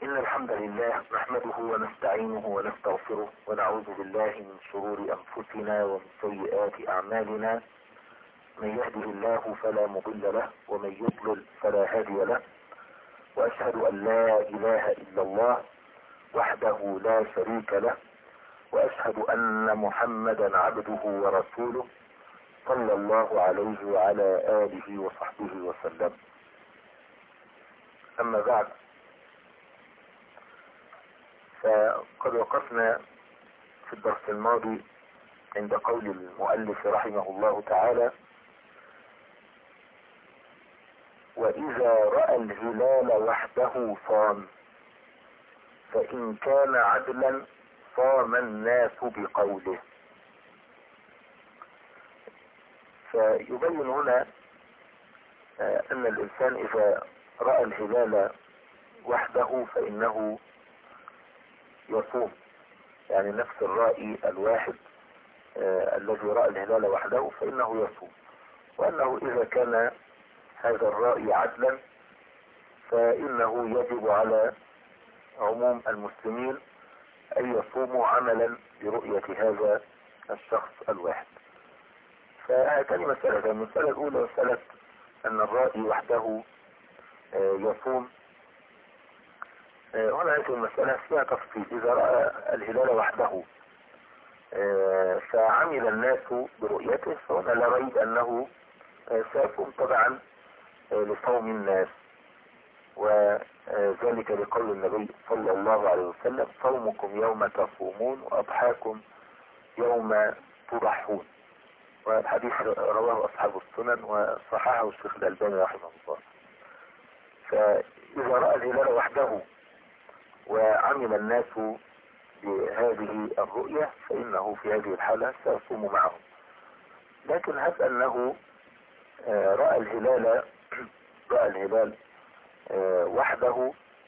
إن الحمد لله نحمده ونستعينه ونستغفره ونعوذ بالله من شرور أنفسنا ومن سيئات أعمالنا. من يهده الله فلا مضل له ومن يضلل فلا هادي له، وأشهد أن لا إله إلا الله وحده لا شريك له، وأشهد أن محمدا عبده ورسوله صلى الله عليه وعلى آله وصحبه وسلم. أما بعد، فقد وقفنا في الدرس الماضي عند قول المؤلف رحمه الله تعالى: وإذا رأى الهلال وحده صام، فإن كان عدلا صام الناس بقوله. فيبين هنا أن الإنسان إذا رأى الهلال وحده فإنه يصوم، يعني نفس الرأي الواحد الذي رأى الهلال وحده فإنه يصوم، وأنه إذا كان هذا الرأي عدلا فإنه يجب على عموم المسلمين أن يصوموا عملا برؤية هذا الشخص الواحد. فهاتان مسألة: المسألة الأولى مسألة أن الرأي وحده يصوم. هنا هذه المسألة فيها تفصيل. إذا رأى الهلال وحده فعمل الناس برؤيته فهنا لا ريب أنه سيصوم طبعا لصوم الناس، وذلك لقول النبي صلى الله عليه وسلم: صومكم يوم تصومون وأضحاكم يوم تضحون. والحديث رواه أصحاب السنن وصححه الشيخ الألباني رحمه الله. فإذا رأى الهلال وحده وعمل الناس بهذه الرؤية فإنه في هذه الحالة سيصوم معهم. لكن هب أنه رأى الهلال وحده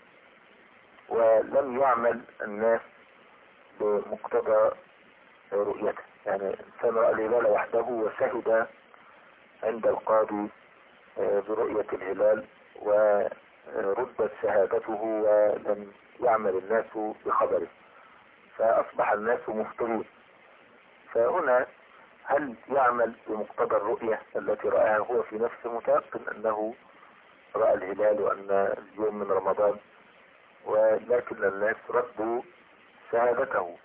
ولم يعمل الناس بمقتضى رؤيته، يعني إنسان رأى الهلال وحده وشهد عند القاضي برؤية الهلال وردت شهادته ولم يعمل الناس بخبره، فأصبح الناس مفترين. فهنا هل يعمل بمقتضى الرؤية التي رآها هو في نفسه متيقن أنه رأى الهلال وأن اليوم من رمضان، ولكن الناس ردوا شهادته؟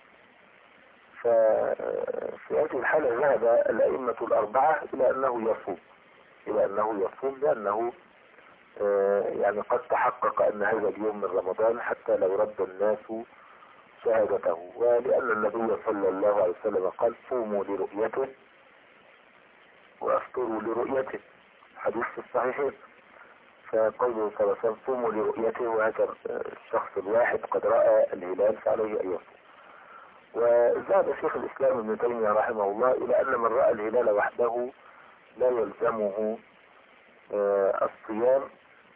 ففي هذه الحالة ذهب الأئمة الأربعة إلى أنه يصوم لأنه يعني قد تحقق أن هذا اليوم من رمضان حتى لو رد الناس شهادته، ولأن النبي صلى الله عليه وسلم قال: صوموا لرؤيته وأفطروا لرؤيته، حديث في الصحيحين. فقوله صلى الله عليه وسلم: صوموا لرؤيته، وهذا الشخص الواحد قد رأى الهلال فعليه أن يصوم. وذهب شيخ الإسلام ابن تيمية رحمه الله إلى أن من رأى الهلال وحده لا يلزمه الصيام،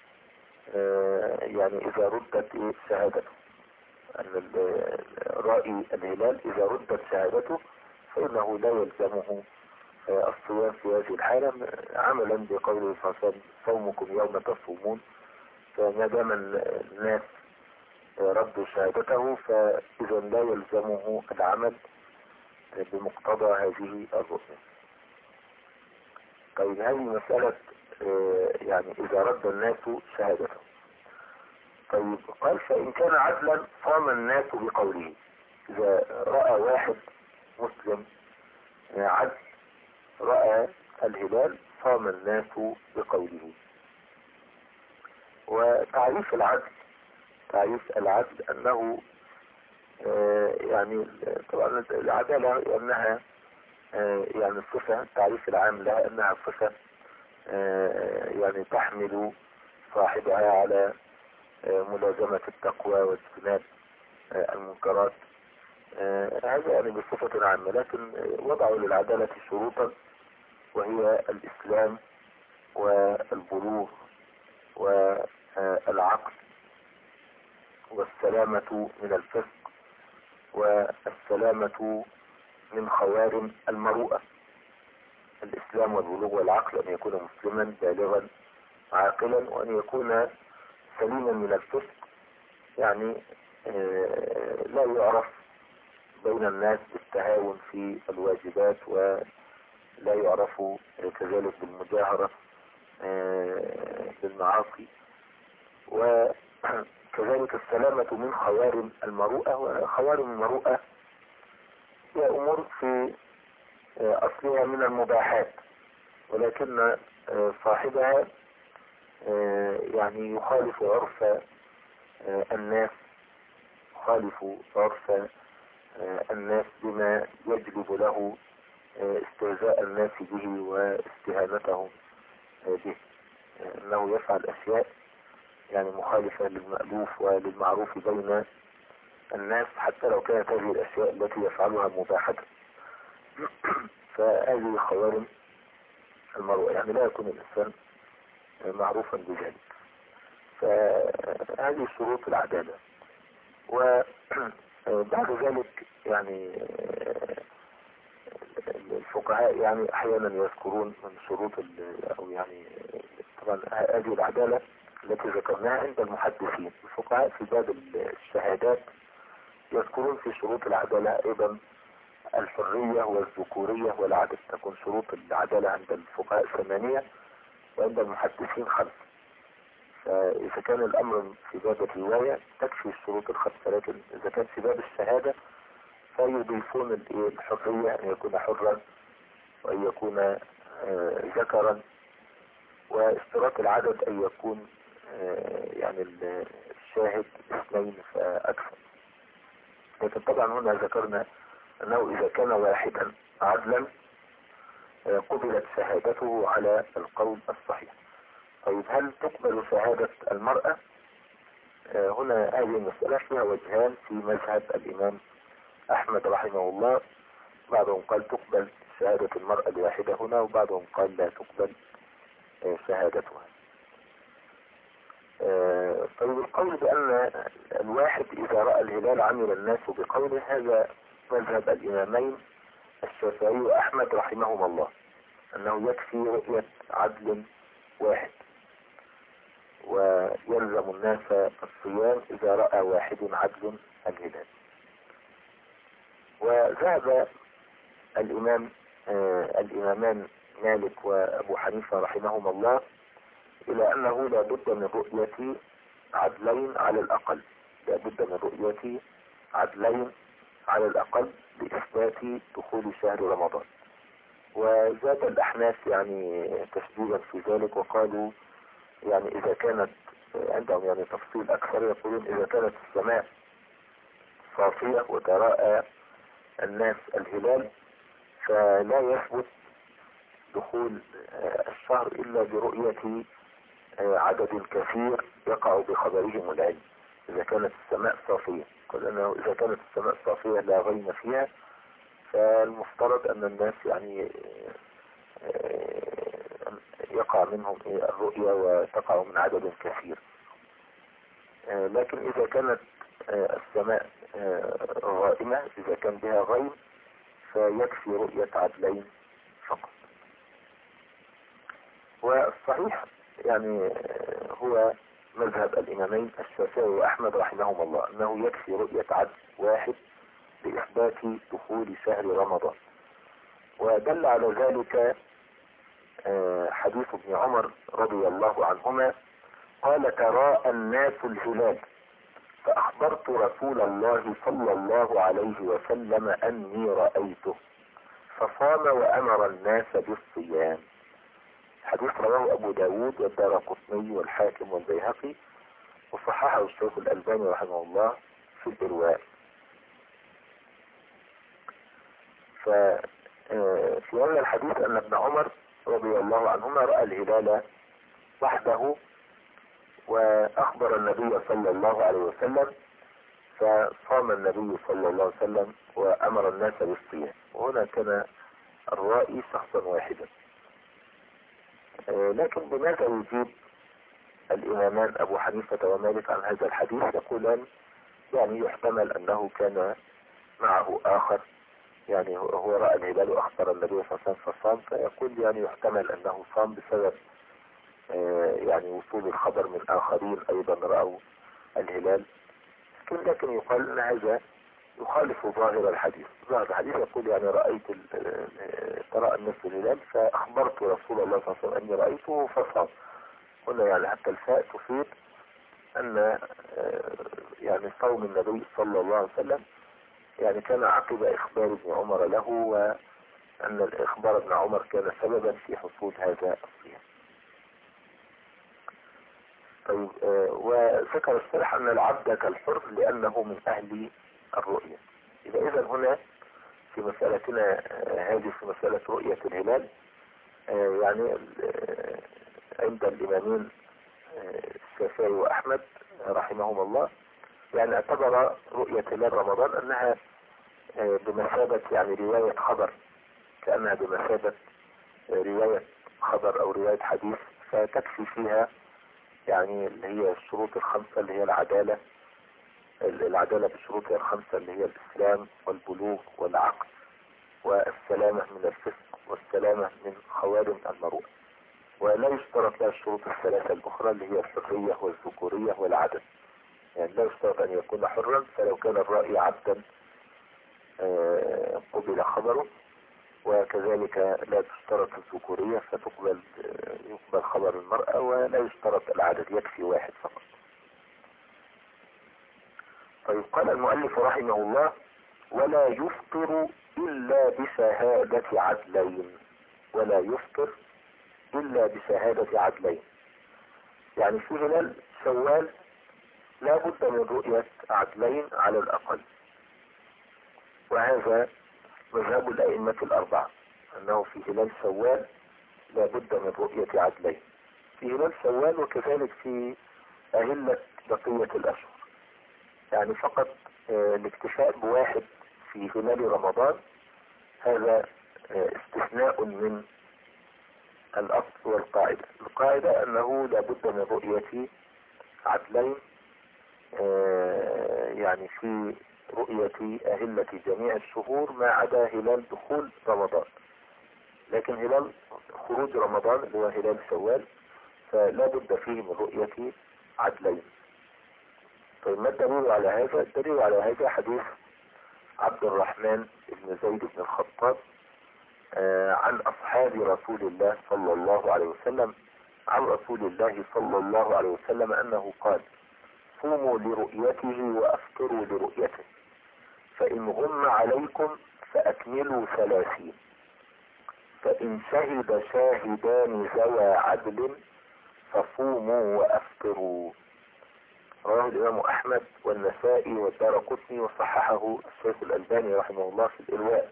يعني إذا ردت شهادته، أن رأي الهلال إذا ردت شهادته فإنه لا يلزمه الصيام في هذه الحالة، عملا بقوله صلى الله عليه وسلم: صومكم يوم تصومون. فما دام الناس ردوا شهادته فإذا لا يلزمه العمل بمقتضى هذه الرؤية. طيب، هذه مسألة يعني إذا رد الناس شهادته. طيب، قال: فإن كان عدلا صام الناس بقوله. إذا رأى واحد مسلم عدل رأى الهلال صام الناس بقوله. وتعريف العدل أنه يعني طبعا العدالة أنها يعني الصفة، تعريف العام لها أنها صفة يعني تحمل صاحبها على ملازمة التقوى واجتناب المنكرات. هذا يعني بصفة عامة، لكن وضعوا للعدالة شروطا، وهي الإسلام والبلوغ والعقل والسلامة من الفسق والسلامة من خوارم المروءة. الإسلام والبلوغ والعقل: أن يكون مسلما بالغا عاقلا، وأن يكون سليما من الفسق يعني لا يعرف بين الناس بالتهاون في الواجبات، ولا يعرف كذلك بالمجاهرة بالمعاصي، وكذلك السلامة من خوارم المروءة. وخوارم المروءة هي أمور في أصلها من المباحات، ولكن صاحبها يعني يخالف عرف الناس، يخالف عرف الناس بما يجلب له استهزاء الناس به واستهانتهم به، انه يفعل اشياء يعني مخالفة للمألوف وللمعروف بين الناس، حتى لو كانت هذه الاشياء التي يفعلها مباحة. فهذه خوارم المروءة، يعني لا يكون الانسان معروفا بذلك. فهذه شروط العدالة. وبعد ذلك يعني الفقهاء يعني احيانا يذكرون من شروط او يعني طبعا هذه العدالة التي ذكرناها عند المحدثين. الفقهاء في باب الشهادات يذكرون في شروط العدالة ايضا الحرية والذكورية والعدل. تكون شروط العدالة عند الفقهاء 8 وعند المحدثين 5. فإذا كان الأمر في باب الرواية تكفي الشروط 5، لكن إذا كان في باب الشهادة فيضيفون الحرية، أن يكون حرا وأن يكون ذكرا، واشتراط العدد أن يكون يعني الشاهد 2 فأكثر. لكن طبعا هنا ذكرنا أنه إذا كان واحدا عدلا قبلت شهادته على القول الصحيح. طيب هل تقبل شهادة المرأة؟ هنا هذه المسألة فيها وجهان في مذهب الإمام أحمد رحمه الله. بعضهم قال تقبل شهادة المرأة الواحدة هنا، وبعضهم قال لا تقبل شهادتها. طيب القول بأن الواحد إذا رأى الهلال عمل الناس بقوله، هذا مذهب الإمامين الشافعي وأحمد رحمهما الله، أنه يكفي رؤية عدل واحد، ويلزم الناس الصيام إذا رأى واحد عدل الهلال. وذهب الإمامان مالك وأبو حنيفة رحمهما الله إلى أنه لا بد من رؤية عدلين على الأقل، لا بد من رؤية عدلين على الأقل لإثبات دخول شهر رمضان. وزاد الأحناف يعني تشديدا في ذلك، وقالوا يعني إذا كانت عندهم يعني تفصيل أكثر، يقولون إذا كانت السماء صافية وتراءى الناس الهلال فلا يثبت دخول الشهر إلا برؤية عدد كثير يقع بخبرهم العلم. إذا كانت السماء صافية، قال أنه إذا كانت السماء صافية لا غيم فيها، فالمفترض أن الناس يعني يقع منهم الرؤية وتقع من عدد كثير. لكن إذا كانت السماء غائمة، إذا كان بها غيم، فيكفي رؤية عدلين فقط. والصحيح يعني هو مذهب الإمامين الشافعي وأحمد رحمهما الله، أنه يكفي رؤية عدل واحد لإثبات دخول شهر رمضان. ودل على ذلك حديث ابن عمر رضي الله عنهما قال تراءى الناس الهلال فأخبرت رسول الله صلى الله عليه وسلم أني رأيته فصام وأمر الناس بالصيام. حديث رواه أبو داود والدارقطني والحاكم والبيهقي، وصححه الشيخ الألباني رحمه الله في الإرواء. ففي هذا الحديث أن ابن عمر رضي الله عنهما رأى الهلال وحده وأخبر النبي صلى الله عليه وسلم، فصام النبي صلى الله عليه وسلم وأمر الناس بالصيام. وهنا كان الرائي شخصا واحدا. لكن بماذا يجيب الإمامان أبو حنيفة ومالك عن هذا الحديث؟ يقولان يعني يحتمل أنه كان معه آخر، يعني هو رأى الهلال وأخبر النبي صلى الله عليه وسلم فصام، فيقول يعني يحتمل أنه صام بسبب يعني وصول الخبر من آخرين أيضا رأوا الهلال لكن يقال ان هذا يخالف ظاهر الحديث. ظاهر الحديث يقول يعني رأيت تراءى الناس الهلال فأخبرت رسول الله صلى الله عليه وسلم أني رأيته فصام. هنا يعني حتى الفاء تفيد أن يعني صوم النبي صلى الله عليه وسلم يعني كان عقب إخبار ابن عمر له، وأن إخبار ابن عمر كان سببا في حصول هذا الصيام. طيب وذكر الشرح أن العبد كالحر لأنه من أهل الرؤية. إذا هنا في مسألتنا هذه في مسألة رؤية الهلال يعني عند الإمامين الشافعي وأحمد رحمهم الله يعني اعتبر رؤية هلال رمضان أنها بمثابة يعني رواية خبر، كأنها بمثابة رواية خبر أو رواية حديث، فتكفي فيها يعني اللي هي الشروط الخمسة اللي هي العدالة بشروطها الخمسة اللي هي الإسلام والبلوغ والعقل والسلامة من الفسق والسلامة من خوارم المروءة. ولا يشترط لها الشروط الثلاثة الأخرى اللي هي الحرية والذكورية والعدد. يعني لا يشترط أن يكون حرا، فلو كان الرأي عبدا قبل خبره، وكذلك لا تشترط الذكورية يقبل خبر المرأة، ولا يشترط العدد، يكفي واحد فقط. طيب قال المؤلف رحمه الله: ولا يفطر إلا بشهادة عدلين. ولا يفطر إلا بشهادة عدلين، يعني في هلال شوال لا بد من رؤية عدلين على الأقل، وهذا مذهب الأئمة الأربعة أنه في هلال شوال لا بد من رؤية عدلين في هلال شوال، وكذلك في أهلة بقية الأشهر. يعني فقط الاكتفاء بواحد في هلال رمضان هذا استثناء من الأصل والقاعدة. القاعدة أنه لا بد من رؤية عدلين يعني في رؤية أهلة جميع الشهور ما عدا هلال دخول رمضان، لكن هلال خروج رمضان اللي هو هلال شوال فلا بد فيه من رؤية عدلين. طيب ما الدليل على هذا؟ الدليل على هذا حديث عبد الرحمن بن زيد بن الخطاب عن أصحاب رسول الله صلى الله عليه وسلم عن رسول الله صلى الله عليه وسلم أنه قال: صوموا لرؤيته وأفطروا لرؤيته، فإن غم عليكم فأكملوا 30، فإن شهد شاهدان ذوى عدل فصوموا وأفطروا. رواه الإمام أحمد والنسائي والدارقطني وصححه الشيخ الألباني رحمه الله في الإرواء.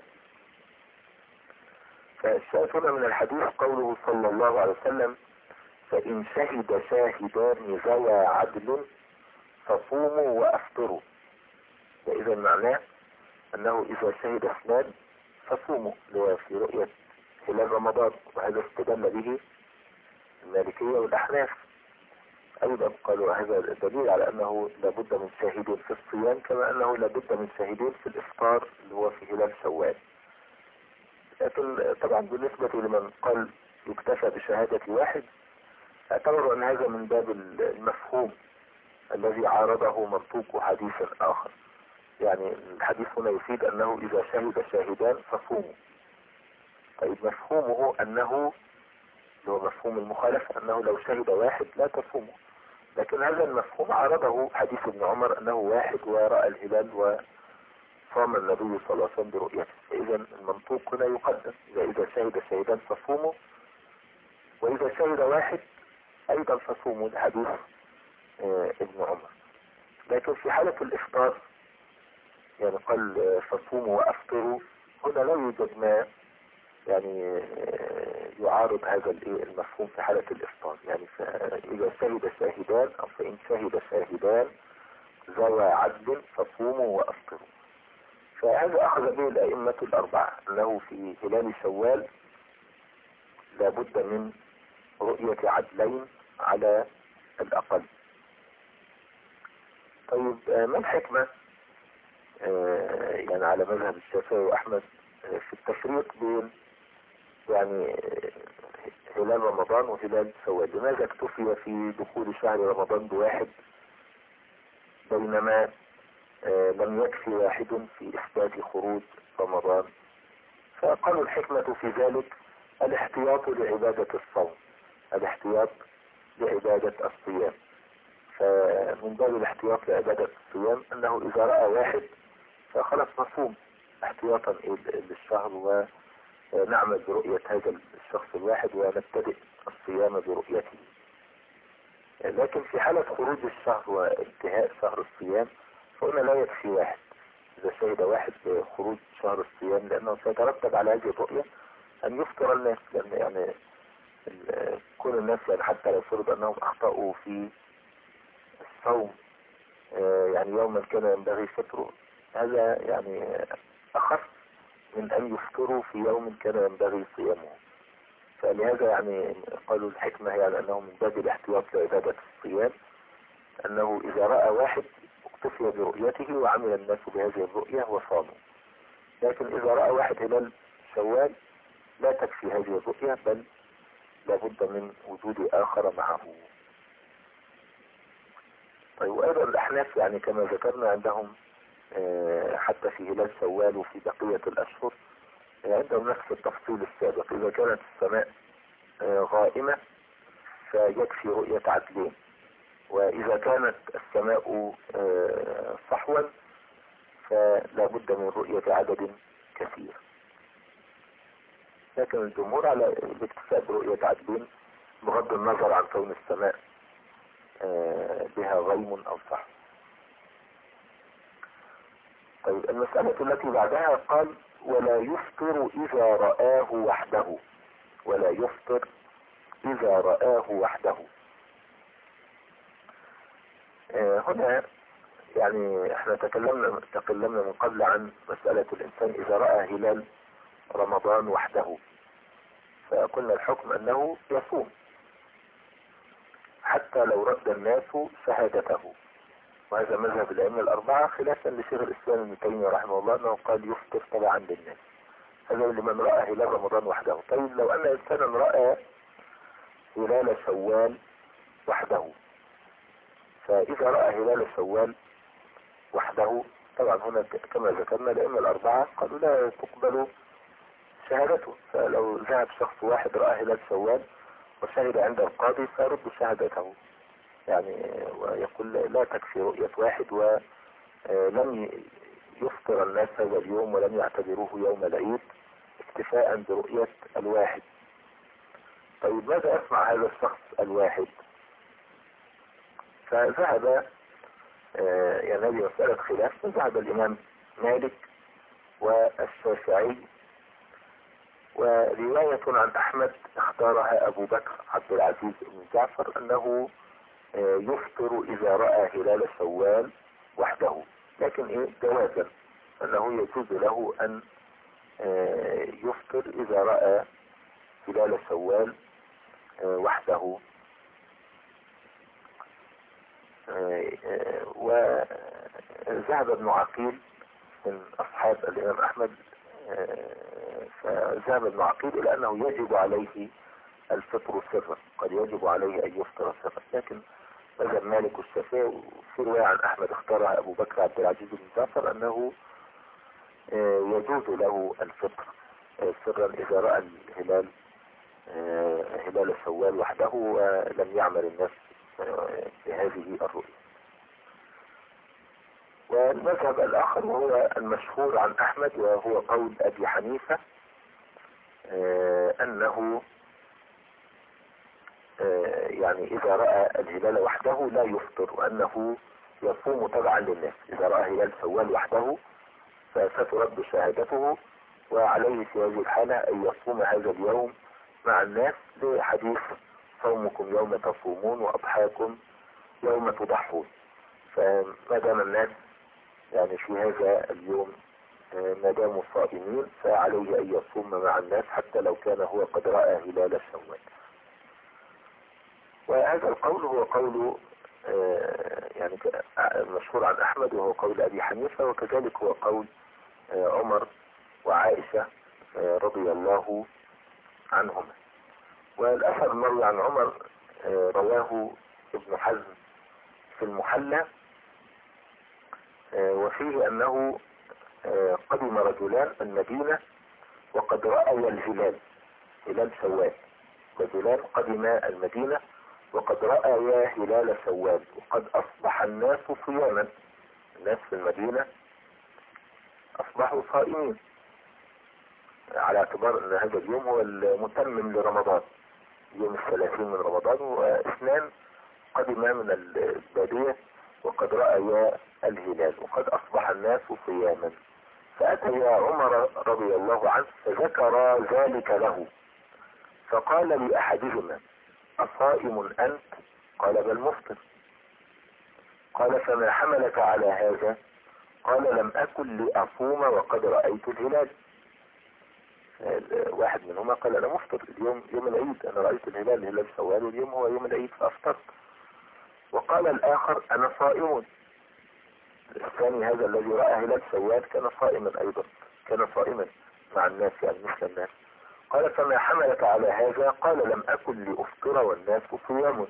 فالشاهد من الحديث قوله صلى الله عليه وسلم: فإن شهد شاهدان ذوى عدل فصوموا وأفطروا. وإذا معناه أنه إذا شهد اثنان فصوموا في رؤية هلال رمضان، وهذا استدل به المالكية والأحناف أيضا، قالوا هذا الدليل على أنه لابد من شاهدين في الصيام كما أنه لابد من شاهدين في الإفطار اللي هو في هلال شوال. لكن طبعا بالنسبة لمن قال يكتفى بشهادة واحد اعتبروا أن هذا من باب المفهوم الذي عارضه منطوق حديث آخر. يعني الحديث هنا يفيد أنه إذا شهد شاهدان فصوموا. طيب مفهومه أنه هو مفهوم المخالفة، أنه لو شهد واحد لا تصوموا، لكن هذا المفهوم عرضه حديث ابن عمر أنه واحد ورأى الهلال وصام النبي صلى الله عليه وسلم برؤيته. فإذا المنطوق هنا يقدم: إذا شهد شاهدان فصوموا، وإذا شهد واحد أيضا فصوموا لحديث ابن عمر. لكن في حالة الإفطار يعني قال فصوموا وأفطروا، هنا لا يوجد ما يعني يعارض هذا المفهوم في حالة الإفطار. يعني فإذا شهد شاهدان أو فإن شهد شاهدان ذوى عدل فصوموا وأفطروا. فهذا أخذ به الأئمة الأربعة أنه في هلال شوال لابد من رؤية عدلين على الأقل. طيب ما الحكمة يعني على مذهب الشافعي وأحمد في التفريق بين يعني هلال رمضان وهلال شوال؟ لماذا اكتفي في دخول شهر رمضان بواحد بينما لم يكفي واحد في إثبات خروج رمضان. فقالوا الحكمة في ذلك الاحتياط لعبادة الصوم، الاحتياط لعبادة الصيام. فمن باب الاحتياط لعبادة الصيام أنه إذا رأى واحد فخلص نصوم احتياطا للشهر ونعمل برؤية هذا الشخص الواحد ونبتدئ الصيام برؤيته. لكن في حالة خروج الشهر وانتهاء شهر الصيام فهنا لا يكفي واحد. إذا شهد واحد بخروج شهر الصيام لأنه سيترتب على هذه الرؤية أن يفطر الناس، لأن يعني كل الناس يعني حتى لو فرض أنهم أخطأوا في الصوم يعني يوما كان ينبغي فطره، هذا يعني أخف من أن يفطروا في يوم كان ينبغي صيامه. فلهذا يعني قالوا الحكمة هي يعني أنه من باب الاحتياط لعبادة الصيام أنه إذا رأى واحد اكتفي برؤيته وعمل الناس بهذه الرؤية وصاموا. لكن إذا رأى واحد هلال شوال لا تكفي هذه الرؤية، بل لابد من وجود آخر معه. طيب وأيضا الأحناف يعني كما ذكرنا عندهم حتى في هلال شوال وفي بقية الأشهر عندهم نفس التفصيل السابق. إذا كانت السماء غائمة فيكفي رؤية عدلين، وإذا كانت السماء صحوا فلا بد من رؤية عدد كثير. لكن الجمهور على الاكتفاء برؤية عدلين بغض النظر عن كون السماء بها غيم أو صحو. طيب المسألة التي بعدها قال ولا يفطر إذا رآه وحده، ولا يفطر إذا رآه وحده. هنا يعني احنا تكلمنا من قبل عن مسألة الإنسان إذا رأى هلال رمضان وحده، فقلنا الحكم أنه يصوم حتى لو رد الناس شهادته، وهذا مذهب الأئمة الأربعة خلافا لشيخ الإسلام ابن تيمية رحمه الله أنه قال يفطر تبعا للناس. هذا لمن رأى هلال رمضان وحده. طيب لو أن إنسانا رأى هلال شوال وحده، فإذا رأى هلال شوال وحده طبعا هنا كما ذكرنا الأئمة الأربعة قالوا لا تقبل شهادته. فلو ذهب شخص واحد رأى هلال شوال وشهد عند القاضي فيرد شهادته يعني، ويقول لا تكفي رؤية واحد، ولم يفطر الناس هذا اليوم ولم يعتبروه يوم العيد اكتفاء برؤية الواحد. طيب ماذا يصنع هذا الشخص الواحد؟ فذهب يعني هذه مسألة خلاف، فذهب الإمام مالك والشافعي، ورواية عن أحمد اختارها أبو بكر عبد العزيز بن جعفر أنه يفطر إذا رأى هلال شوال وحده، لكن جوازا أنه يجوز له أن يفطر إذا رأى هلال شوال وحده. وذهب ابن عقيل من أصحاب الإمام أحمد، فذهب ابن عقيل إلى أنه يجب عليه الفطر سرا، قد يجب عليه أن يفطر سرا. لكن مذهب مالك والشافعي في رواية عن أحمد اختارها أبو بكر عبد العزيز بن جعفر أنه يجوز له الفطر سرا إذا رأى الهلال هلال شوال وحده ولم يعمل الناس بهذه الرؤية. والمذهب الآخر وهو المشهور عن أحمد وهو قول أبي حنيفة أنه يعني إذا رأى الهلال وحده لا يفطر، وأنه يصوم تبعا للناس. إذا رأى هلال شوال وحده فسترد شهادته، وعليه في هذه الحالة أن يصوم هذا اليوم مع الناس لحديث صومكم يوم تصومون وأضحاكم يوم تضحون. فما دام الناس يعني في هذا اليوم ما داموا صائمين فعليه أن يصوم مع الناس حتى لو كان هو قد رأى هلال شوال. وهذا القول هو قول يعني مشهور عن أحمد وهو قول أبي حنيفة، وكذلك هو قول عمر وعائشة رضي الله عنهما. والأثر المروي عن عمر رواه ابن حزم في المحلى، وفيه أنه قدم رجلان المدينة وقد رأوا الهلال، هلال شوال. رجلان قدم المدينة وقد رأيا هلال شوال، وقد أصبح الناس صياما. الناس في المدينة أصبحوا صائمين على اعتبار أن هذا اليوم هو المتمم لرمضان، يوم 30 من رمضان، واثنان قدما من البادية وقد رأيا الهلال وقد أصبح الناس صياما. فأتيا عمر رضي الله عنه فذكر ذلك له، فقال لأحدهما: أصائم أنت؟ قال: بل مفطر. قال: فما حملك على هذا؟ قال: لم أكن لأصوم وقد رأيت الهلال. واحد منهما قال: أنا مفطر اليوم، يوم العيد، أنا رأيت الهلال، هلال شوال، واليوم هو يوم العيد فأفطرت. وقال الآخر: أنا صائم. الثاني هذا الذي رأى هلال شوال كان صائما أيضا، كان صائما مع الناس، يعني مثل الناس. قال: فما حملك على هذا؟ قال: لم أكن لأفطر والناس صيام.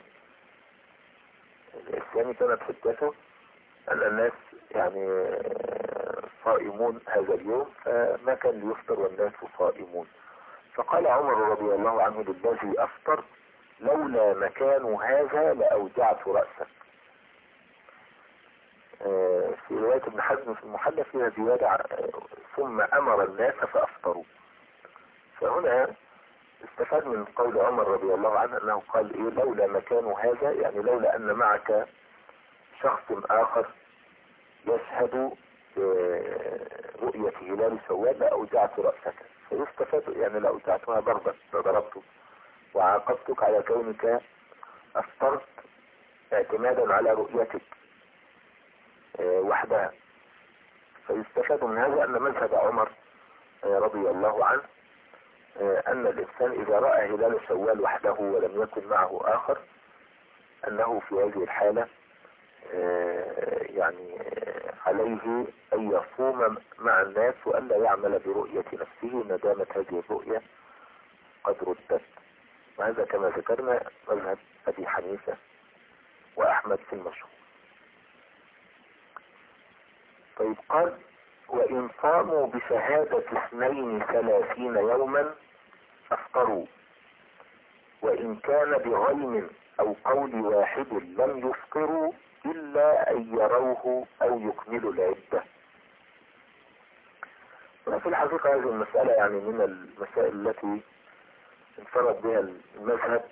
الثاني كانت حجته أن الناس يعني صائمون هذا اليوم، فما كان ليفطر والناس صائمون. فقال عمر رضي الله عنه للذي أفطر: لولا مكان هذا لأوجعت رأسك. في رواية ابن حزم في المحلى فيها زيادة: ثم أمر الناس فأفطروا. فهنا استفاد من قول عمر رضي الله عنه أنه قال إيه؟ لولا مكان هذا، يعني لولا أن معك شخص آخر يشهد رؤية هلال شوال لأوجعت رأسك. فيستفاد يعني لأوجعتها ضربا، فضربته وعاقبتك على كونك أفطرت اعتمادا على رؤيتك وحدها. فيستفاد من هذا أن مذهب عمر رضي الله عنه أن الإنسان إذا رأى هلال شوال وحده ولم يكن معه آخر، أنه في هذه الحالة يعني عليه أن يصوم مع الناس وألا يعمل برؤية نفسه ما دامت هذه الرؤية قد ردت. وهذا كما ذكرنا مذهب أبي حنيفة وأحمد في المشهور. طيب، قال: وإن صاموا بشهادة 32 يوما أفطروا، وإن كان بغيم أو قول واحد لم يفطروا إلا أن يروه أو يكملوا العدة. وفي الحقيقة هذه المسألة يعني من المسائل التي انفرد بها المذهب،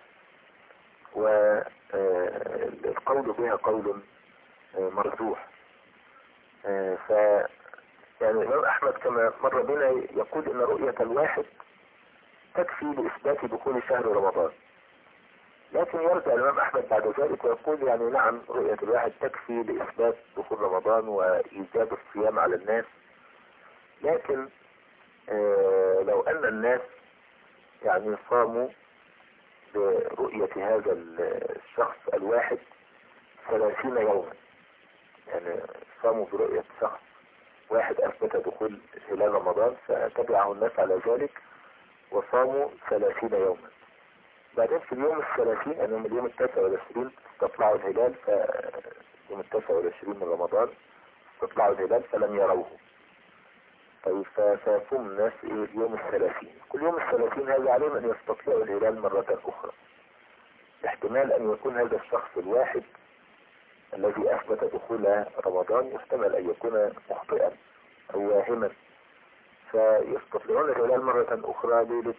والقول بها قول مرجوح. ف يعني الإمام أحمد كما مر بنا يقول إن رؤية الواحد تكفي لإثبات دخول شهر رمضان، لكن يرجع الإمام أحمد بعد ذلك ويقول يعني نعم، رؤية الواحد تكفي لإثبات دخول رمضان وإيجاب الصيام على الناس. لكن لو أن الناس يعني صاموا برؤية هذا الشخص الواحد 30 يوما، يعني صاموا برؤية شخص واحد أثبت دخول هلال رمضان فتبعه الناس على ذلك وصاموا 30 يوما، بعدين في اليوم 30 يعني من اليوم 29 استطلعوا الهلال، يوم 29 من رمضان استطلعوا الهلال فلم يروه. طيب، فيصوم الناس اليوم 30، كل يوم 30 هذا عليهم أن يستطلعوا الهلال مرة أخرى. احتمال أن يكون هذا الشخص الواحد الذي أثبت دخول رمضان يحتمل أن يكون مخطئا أو واهما، فيستطلعون الهلال مرة أخرى ليلة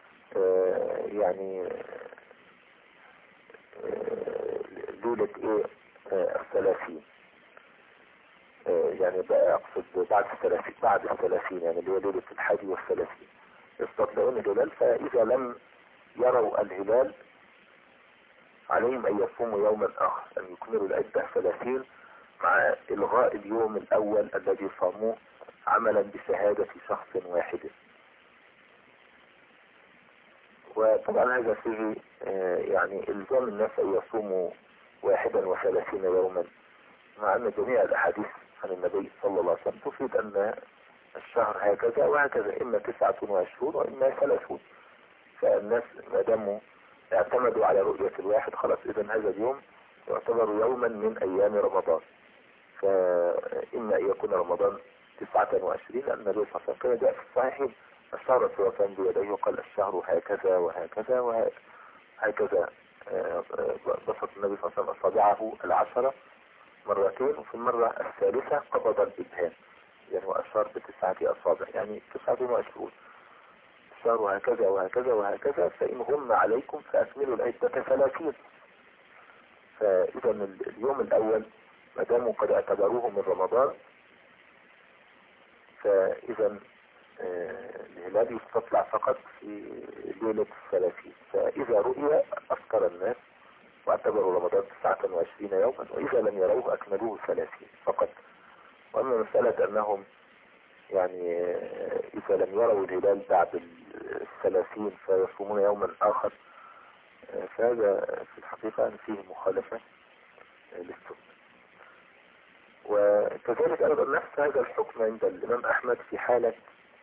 يعني ليلة 30، يعني بقى أقصد بعد 30 يعني اللي هو ليلة 31 يستطلعون الهلال. فإذا لم يروا الهلال عليهم أن يصوموا يوما آخر، أن يكملوا العدة 30 مع إلغاء اليوم الأول الذي صاموه عملا بشهادة شخص واحد. وطبعا هذا فيه يعني إلزام الناس أن يصوموا 31 يوما، مع أن جميع الأحاديث عن النبي صلى الله عليه وسلم تفيد أن الشهر هكذا وهكذا، إما 29 وإما 30. فالناس ما داموا اعتمدوا على رؤية الواحد خلاص، إذن هذا اليوم يعتبر يوما من أيام رمضان، فإما أن يكون رمضان 29، لأن النبي صلى الله عليه وسلم جاء في الصحيحين أشار السلطان بيديه وقال الشهر هكذا وهكذا وهكذا. بسط النبي صلى الله عليه وسلم أصابعه 10 مرتين، وفي المرة الثالثة قبض الإبهام يعني وأشار ب9 أصابع يعني 29. الشهر هكذا وهكذا وهكذا، فإن غم عليكم فأكملوا العدة 30. فإذا اليوم الأول ما داموا قد اعتبروه من رمضان، فإذا الهلال يستطلع فقط في ليلة 30. فإذا رؤي أفطر الناس واعتبروا رمضان 29 يوما، وإذا لم يروه أكملوه 30 فقط. وأما مسألة أنهم يعني إذا لم يروا الهلال بعد 30 فيصومون يوما آخر، فهذا في الحقيقة فيه مخالفة للسنة. وكذلك أيضا نفس هذا الحكم عند الإمام أحمد في حالة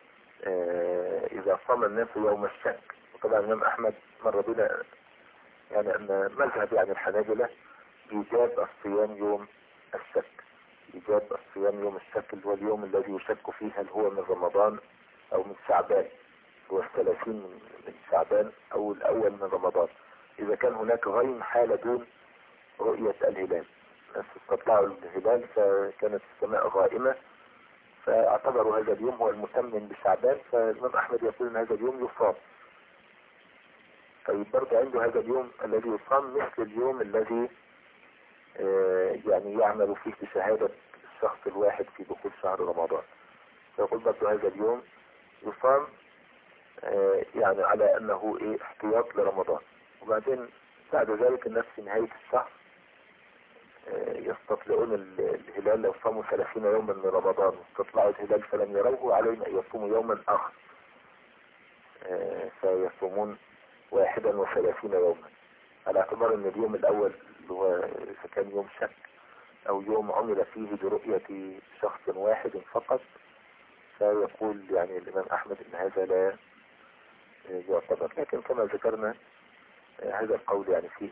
إذا صام الناس يوم الشك. وطبعا الإمام أحمد مر بنا يعني أن مذهب يعني الحنابلة إيجاب الصيام يوم الشك، إيجاب الصيام يوم الشك اللي هو اليوم الذي يشك فيه هل هو من رمضان أو من شعبان، هو 30 من شعبان أو الأول من رمضان. إذا كان هناك غيم حال دون رؤية الهلال، الناس استطلعوا الهلال فكانت السماء غائمة فاعتبروا هذا اليوم هو المتمم بشعبان، فالإمام أحمد يقول أن هذا اليوم يصام. طيب برضه عنده هذا اليوم الذي يصام مثل اليوم الذي يعني يعمل فيه بشهادة الشخص الواحد في دخول شهر رمضان، فيقول برضه هذا اليوم يصام يعني على أنه احتياط لرمضان. وبعدين بعد ذلك الناس في نهاية الشهر يستطلعون الهلال لو صاموا 30 يوما من رمضان واستطلعوا الهلال فلم يروه، عليهم أن يصوموا يوما آخر فيصومون 31 يوما، على اعتبار أن اليوم الأول اللي هو إذا كان يوم شك أو يوم عمل فيه برؤية شخص واحد فقط، فيقول يعني الإمام أحمد إن هذا لا يعتبر. لكن كما ذكرنا هذا القول يعني فيه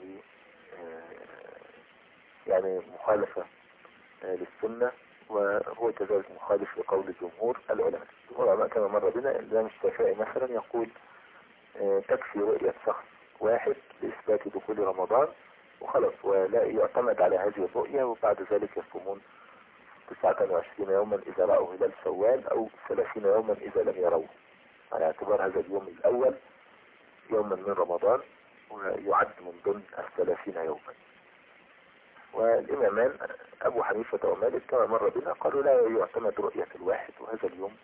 يعني مخالفة للسنة، وهو كذلك مخالف لقول الجمهور العلماء. العلماء كما مر بنا الإمام الشافعي مثلا يقول تكفي رؤية شخص واحد لإثبات دخول رمضان وخلص، ولا يعتمد على هذه الرؤية، وبعد ذلك يصومون 29 يوما إذا رأوا هلال شوال أو 30 يوما إذا لم يروه، على اعتبار هذا اليوم الأول يوما من رمضان ويعد من ضمن 30 يوما. والإمامان أبو حنيفة ومالك كما مر بنا قالوا لا يعتمد رؤية الواحد، وهذا اليوم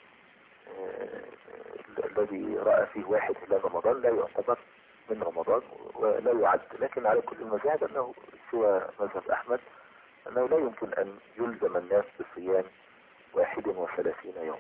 الذي رأى فيه واحد هلال رمضان لا يعتبر من رمضان ولا يعد. لكن على كل المذاهب أنه سوى مذهب أحمد أنه لا يمكن أن يلزم الناس بصيام 31 يوما.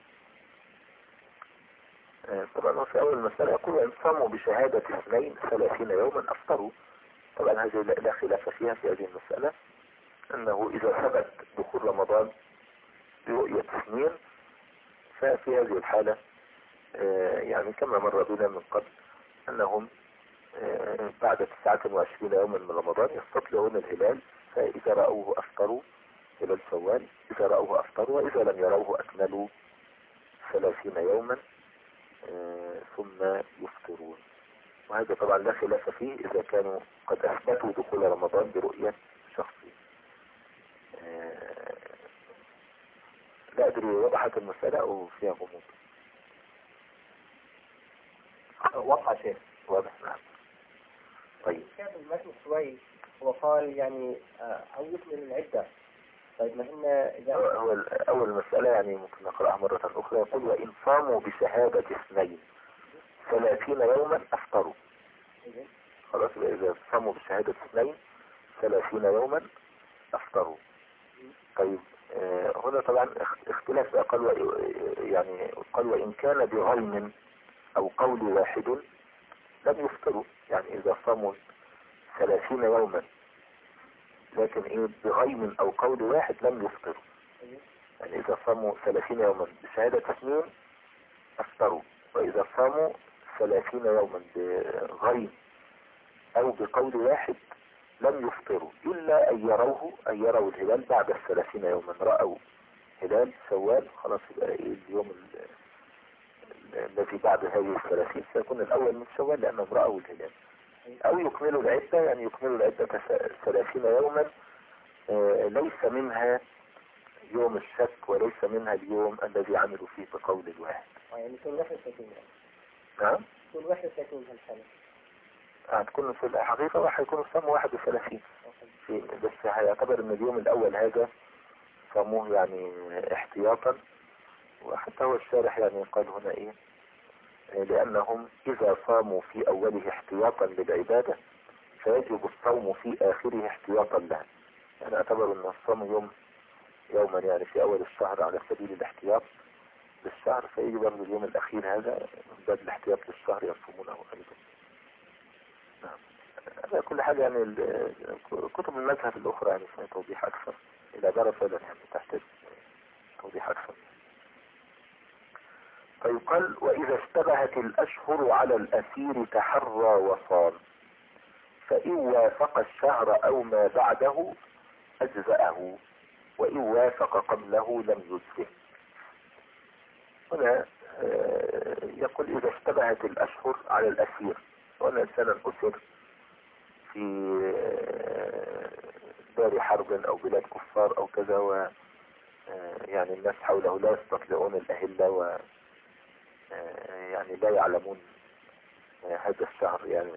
طبعا في أول مسألة يقول أن صاموا بشهادة 32 يوما أفطروا. طبعا هذه لا خلاف فيها في هذه المسألة، أنه إذا ثبت دخول رمضان برؤية 2 ففي هذه الحالة يعني كما مر بنا من قبل أنهم بعد 29 يوما من رمضان يستطلعون الهلال، فإذا رأوه أفطروا إلى الشوال، إذا رأوه أفطروا، وإذا لم يروه أكملوا 30 يوما ثم يفطرون. وهذا طبعا لا خلاف فيه إذا كانوا قد أثبتوا دخول رمضان برؤية شخصي. لا أدري وضحت المسألة أو فيها غموض؟ وضح شيء واضح. نعم. طيب كان المسألة شوي وقال يعني أو يكمل العدة. طيب ما هن إذا أول مسألة يعني ممكن نقرأها مرة أخرى. يقول وإن صاموا بشهادة 32 يوما أفطروا. خلاص إذا صاموا بشهادة 32 يوما أفطروا. طيب هنا طبعا اختلاف قال يعني قال وإن كان بغيم أو قول واحد لم يفطروا، يعني إذا صاموا 30 يوما لكن بغيم أو قول واحد لم يفطروا. يعني إذا صاموا 30 يوما بشهادة 2 أفطروا، وإذا صاموا 30 يوما بغيم أو بقول واحد لم يفطروا إلا أن يروا الهلال بعد 30 يوما. رأوا هلال شوال خلاص يبقى إيه اليوم الذي بعد هذه 30 سيكون الأول من شوال لأنهم رأوا الهلال. أو يكملوا العدة، يعني يكملوا العدة 30 يوما ليس منها يوم الشك وليس منها اليوم الذي عملوا فيه بقول الواحد. يعني كل 31 نعم؟ كل 31 هالسنة. هتكون في الحقيقة هيكون الصوم 31 بس هيعتبر ان اليوم الاول هذا صاموه يعني احتياطا. وحتى هو الشارح يعني قال هنا ايه لانهم اذا صاموا في اوله احتياطا للعبادة فيجب الصوم في اخره احتياطا لها. يعني اعتبروا ان الصوم يوما يعني في اول الشهر على سبيل الاحتياط للشهر، فيجب ان اليوم الاخير هذا من باب الاحتياط للشهر يصومونه ايضا. نعم. على كل حاجة يعني كتب المذهب الأخرى يعني فيها توضيح أكثر إلى درجة فعلا يعني تحتاج توضيح أكثر. فيقال وإذا اشتبهت الأشهر على الأسير تحرى وصام فإن وافق الشهر أو ما بعده أجزأه وإن وافق قبله لم يجزه. هنا يقول إذا اشتبهت الأشهر على الأسير، وأن إنسانا أسر في دار حرب او بلاد كفار او كذا يعني الناس حوله لا يستطيعون الاهلة يعني لا يعلمون هذا الشهر يعني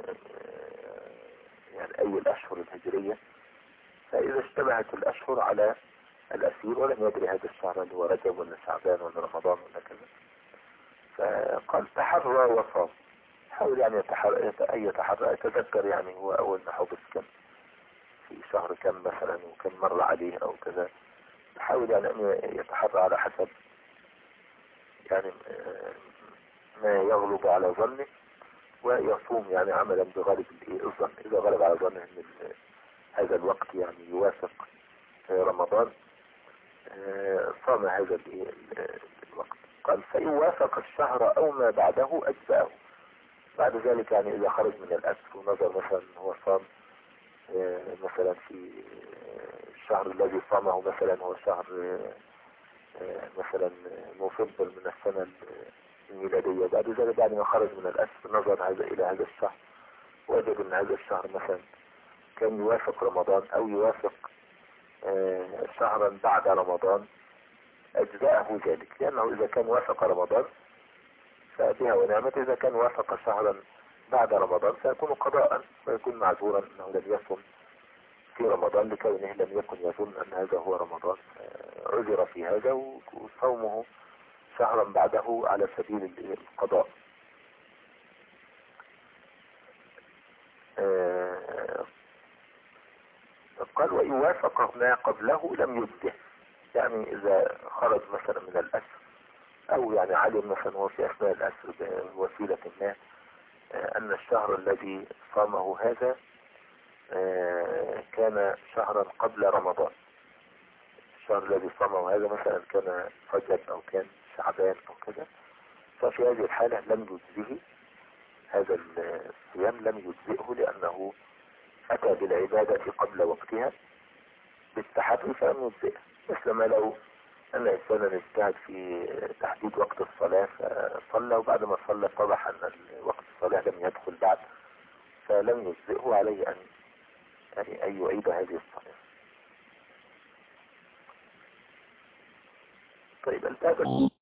اي الاشهر الهجرية. فاذا اشتبهت الاشهر على الاسير ولم يدري هذا الشهر اللي هو رجب ولا شعبان ولا رمضان ولا كذا، فقال تحرى وصام. حاول يعني يتحرى يتذكر يعني هو اول ما حبس كم في شهر كم مثلا وكم مر عليه او كذا. يحاول يعني ان يتحرى على حسب يعني ما يغلب على ظنه ويصوم يعني عملا بغالب الظن. اذا غلب على ظنه ان هذا الوقت يعني يوافق رمضان صام هذا الوقت. قال فإن وافق الشهر او ما بعده اجزأه. بعد ذلك يعني اذا خرج من الاسر ونظر مثلا هو صام مثلا في الشهر الذي صامه مثلا هو شهر مثلا نوفمبر من السنة الميلادية، بعد ذلك بعد ما خرج من الأسر نظر إلى هذا الشهر وجد أن هذا الشهر مثلا كان يوافق رمضان أو يوافق شهرا بعد رمضان أجزاءه ذلك، لأنه إذا كان وافق رمضان فبها ونعمة، إذا كان وافق شهرا بعد رمضان فيكون قضاء ويكون معذورا أنه لم يصم في رمضان لكونه لم يكن يظن أن هذا هو رمضان، عذر في هذا وصومه شهرا بعده على سبيل القضاء. قال وإن وافق ما قبله لم يجزه. يعني إذا خرج مثلا من الأسر أو يعني علم مثلا هو في أثناء الأسر بوسيلة ما أن الشهر الذي صامه هذا كان شهرا قبل رمضان، الشهر الذي صامه هذا مثلا كان رجب أو كان شعبان أو كذا، ففي هذه الحالة لم يجزه هذا الصيام، لم يجزئه لأنه أتى بالعبادة قبل وقتها بالتحري فلم يجزئه. مثل ما لو أن إنسانا اجتهد في تحديد وقت الصلاة فصلى وبعد ما صلى اتضح أن وقت الصلاة لم يدخل بعد فلم يجزئه، عليه أن يعيد هذه الصلاة. طيب الباب